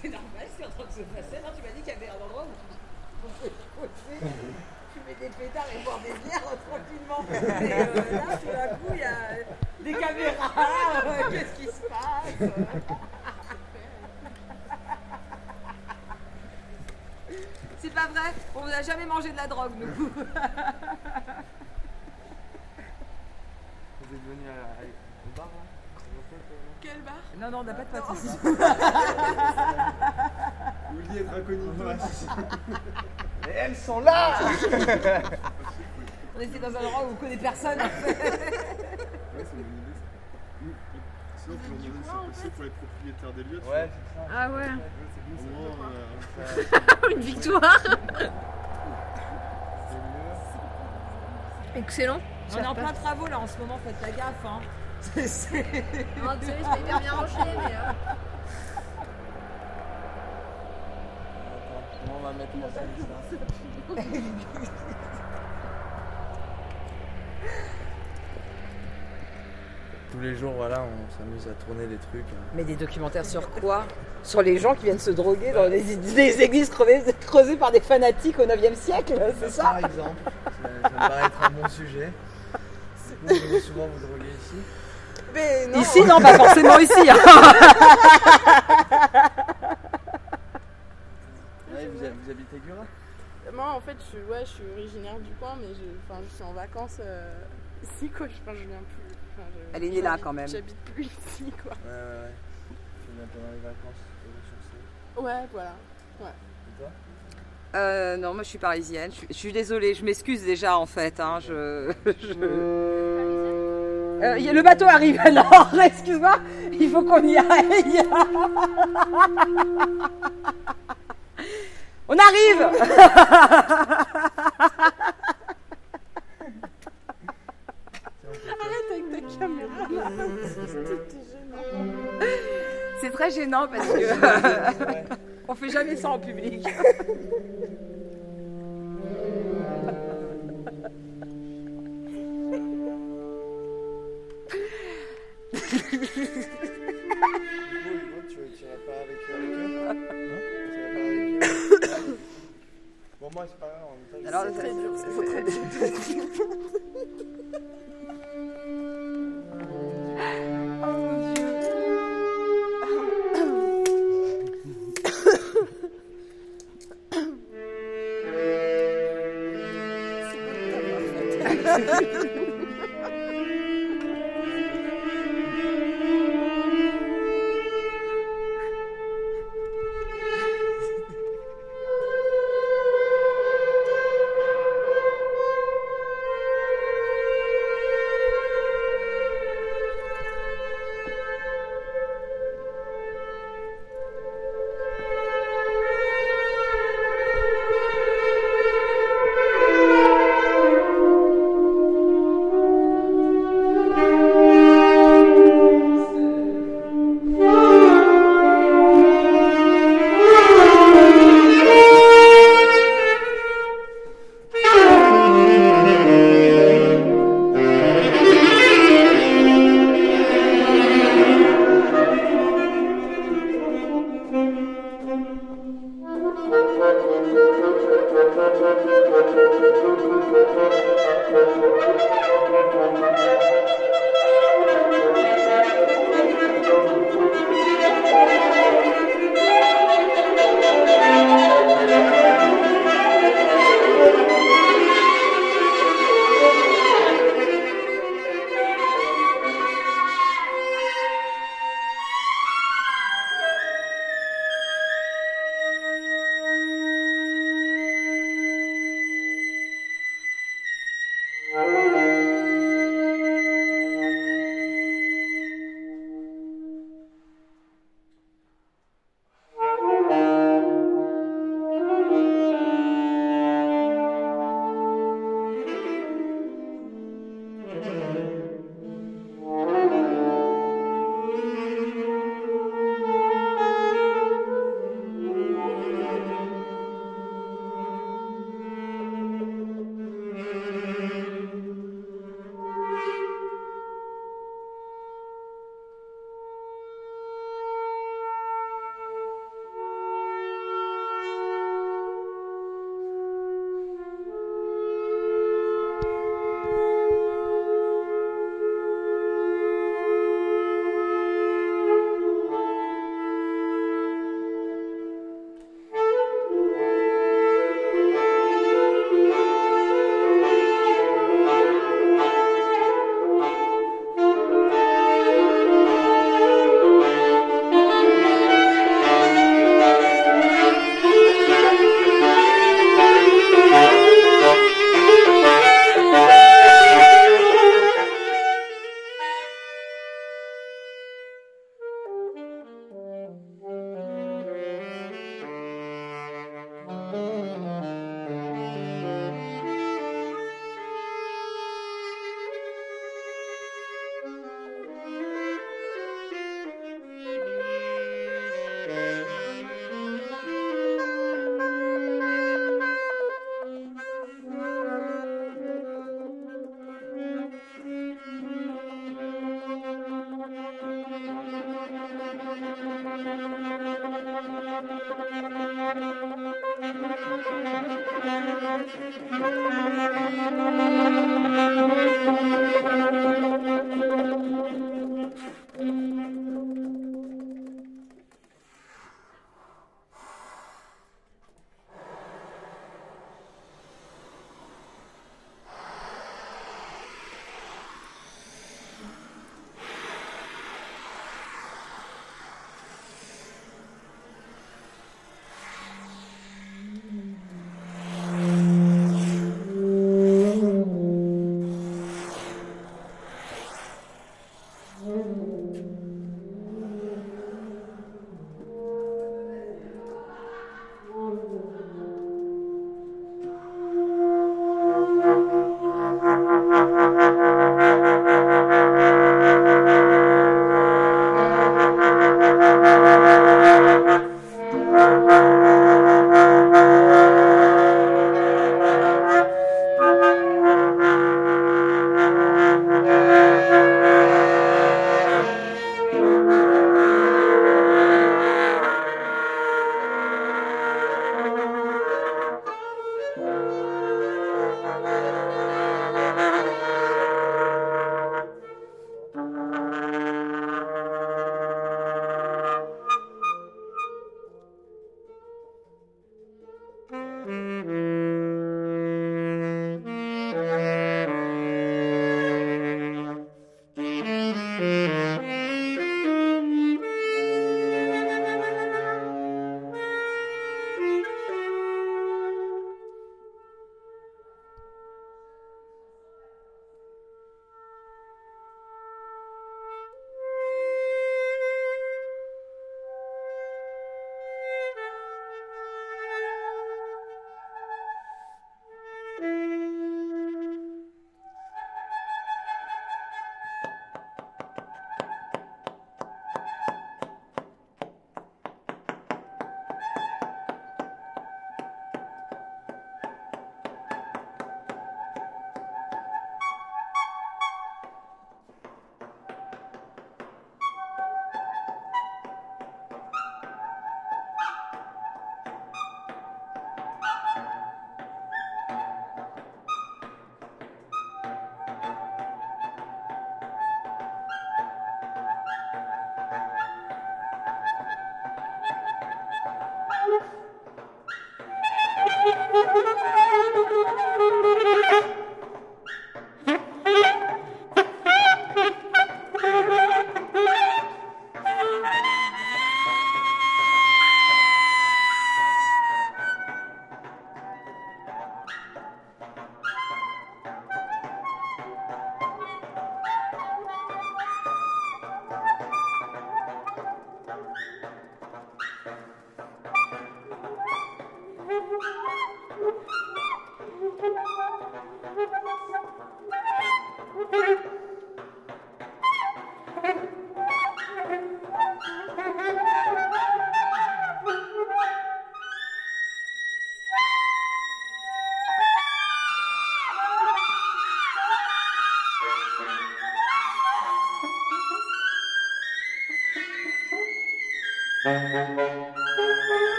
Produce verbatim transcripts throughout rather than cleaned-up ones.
c'est normal, c'est en train de se passer. Non, tu m'as dit qu'il y avait un endroit où on pouvait poser, fumer des pétards et boire des bières tranquillement. Et euh, là, tout d'un coup, il y a des caméras. Euh, Qu'est-ce qui se passe? C'est pas vrai, on n'a jamais mangé de la drogue, nous. Vous êtes venu au bar, là? Quel bar? Non, non, on n'a pas de potes ici. Vous vouliez être incognito. Et elles sont là. On était dans un endroit où on connaît personne. En fait. Ouais, c'est une bonne idée ça. Sinon, pour demander si c'est possible pour les propriétaires des lieux. tu Ouais, vois. c'est ça. Ah ouais. Au moins, euh, Une victoire. Excellent. On est en plein travaux là en ce moment, faites la gaffe. Hein. C'est- c'est- Non, désolé, je m'ai hyper bien rangé, mais. euh, Attends, comment on va mettre en scène ça? Tous les jours, voilà, on s'amuse à tourner des trucs. Mais des documentaires sur quoi? Sur les gens qui viennent se droguer dans des, des églises creusées, creusées par des fanatiques au neuvième siècle, c'est ça? Par exemple, ça, ça me paraît être un bon sujet. Vous venez souvent vous droguer ici? Mais non. Ici, non, pas forcément ici. Hein. Ouais, vous, vous habitez Gura? Moi, en fait, je suis, ouais, je suis originaire du coin, mais je, enfin, je suis en vacances euh, ici, quoi. Je, enfin, je viens plus. Enfin, je, Elle est née là, j'habite- quand même. J'habite plus ici, quoi. Ouais, ouais, ouais. Tu viens pendant les vacances aux ressources. Ouais, voilà. Ouais. Et toi? Euh, non, moi je suis parisienne. Je suis, je suis désolée, je m'excuse déjà en fait. Hein, je, je... Euh, y a- le bateau arrive alors, excuse-moi, il faut qu'on y aille. On arrive. Arrête avec ta caméra là. C'était gênant. C'est très gênant parce que on fait jamais ça en public. Hugo, tu n'irais pas avec, avec eux? Hein? Tu irais pas avec eux? Bon, moi, c'est pas grave, en même temps, Alors, je- c'est- dur, c'est très dur. Oh mon Dieu.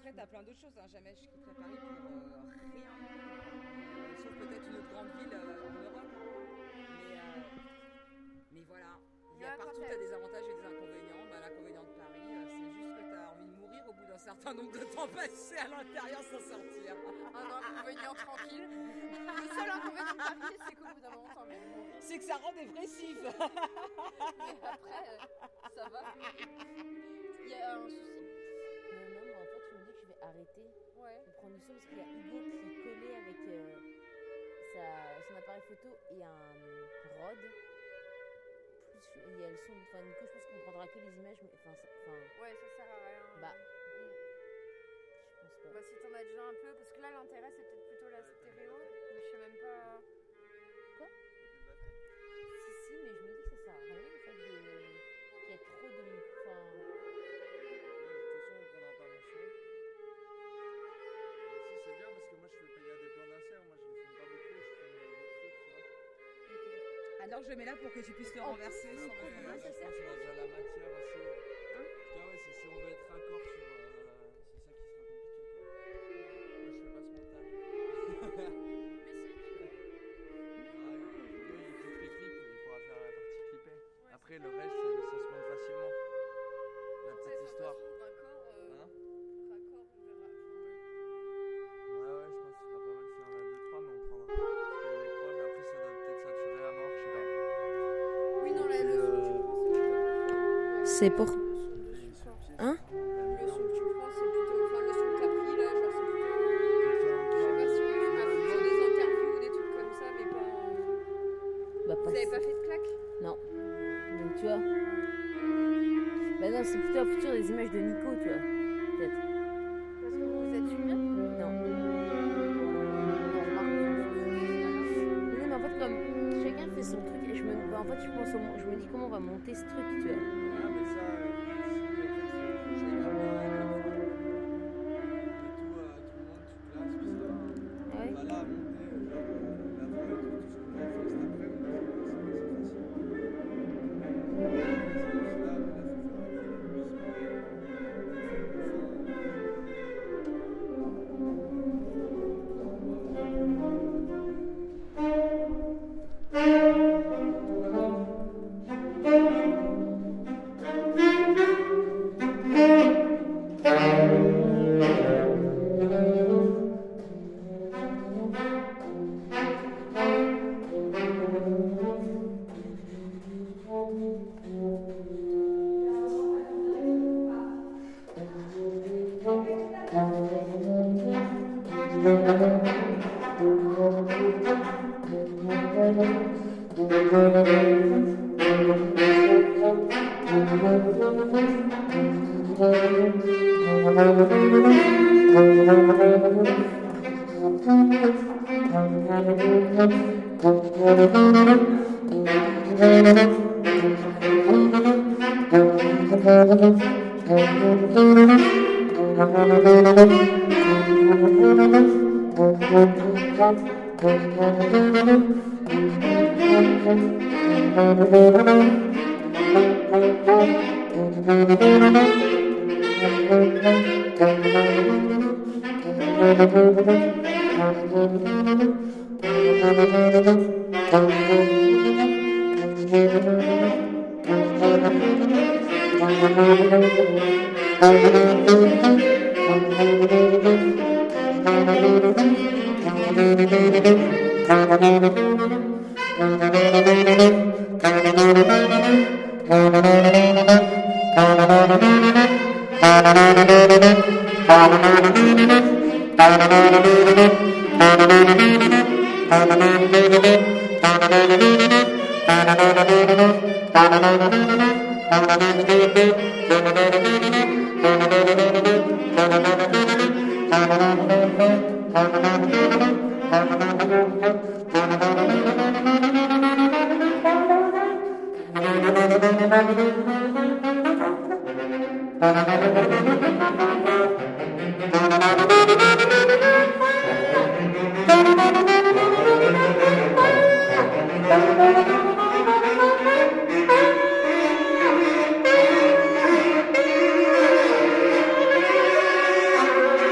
après, t'as plein d'autres choses. Hein. Jamais je quitterai Paris pour euh, rien. Euh, sauf peut-être une autre grande ville euh, en Europe. Mais, euh, mais voilà. Il y a Ouais, partout, quand t'as des avantages et des inconvénients. Bah, l'inconvénient de Paris, euh, c'est juste que t'as envie de mourir au bout d'un certain nombre de temps passé à l'intérieur sans sortir. Un inconvénient tranquille. Le seul inconvénient de Paris, c'est qu'au bout d'un moment, t'as envie de mourir. C'est que ça rend dépressif. Mais après, euh, ça va. Il y a un souci. Non, non, mais en fait, je me dis que je vais arrêter Ouais. de prendre du son parce qu'il y a Hugo qui est collé avec euh, sa, son appareil photo et un rod. Plus, il y a le son, enfin, Nico, je pense qu'on prendra que les images, mais enfin, ça- enfin, Ouais, ça sert à rien. Bah. Mm. je pense pas. Bah, si t'en as déjà un peu, parce que là, l'intérêt, c'est peut-être plutôt la stéréo. Mais je sais même pas. Si, si, mais je me dis que ça sert à rien, en fait, de... qu'il y a trop de. Enfin, De toute façon, on prendra pas mon son. Mais si, c'est bien parce que moi, je fais payer à des plans d'insert. Moi, je ne filme pas beaucoup, je filme des trucs, tu vois. Alors je le mets là pour que tu puisses le renverser sur Après, le. là, je pense qu'on a déjà la matière assez. Hein tu vois, ouais, c'est si on veut être raccord sur. Euh, c'est ça qui sera compliqué, quoi. Moi, je fais pas ce montage. Mais si, Ah, Hugo, il clip les clips, il pourra faire la partie clippée. Après, le reste, ça, ça se monte facilement. La petite histoire. Raccord, euh, Hein raccord, on verra. Ouais, ouais, je pense qu'il sera pas mal si on a deux trois, mais on prendra. Parce que les proches, après, ça doit peut-être saturer à mort, je sais pas. Oui, non, là, le son que tu prends, C'est pour. le son dessus, quoi. Hein Le son que tu prends, c'est plutôt. Enfin, le son que t'as pris là, genre, c'est plutôt. Je sais pas si on est pas sur des interviews ou des trucs comme ça, mais pas. Bah, Vous pas avez pas fait de claque? Non. Donc, tu vois. Bah, non, c'est plutôt un futur des images de Nico, tu vois. Peut-être. Parce que vous êtes filmé? Non. Non, mais en fait, comme chacun fait son truc, et je me, bah, en fait, je pense au, mon- je me dis comment on va monter ce truc, tu vois. Ah, mais ça, euh, si, en fait, faut que je regarde bien à chaque fois. Et tout, euh, tout le monde, tu places, puis ça. Ah ouais. Bah là, à monter, euh, genre, euh, l'avant et tout, tout ce qu'on a fait cet après-midi, c'est c'est facile. C'est là, mais là, faut faire la Thank you.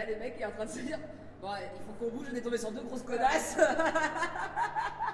les mecs est en train de se dire bon, il faut qu'on bouge, on est tombé sur deux grosses connasses.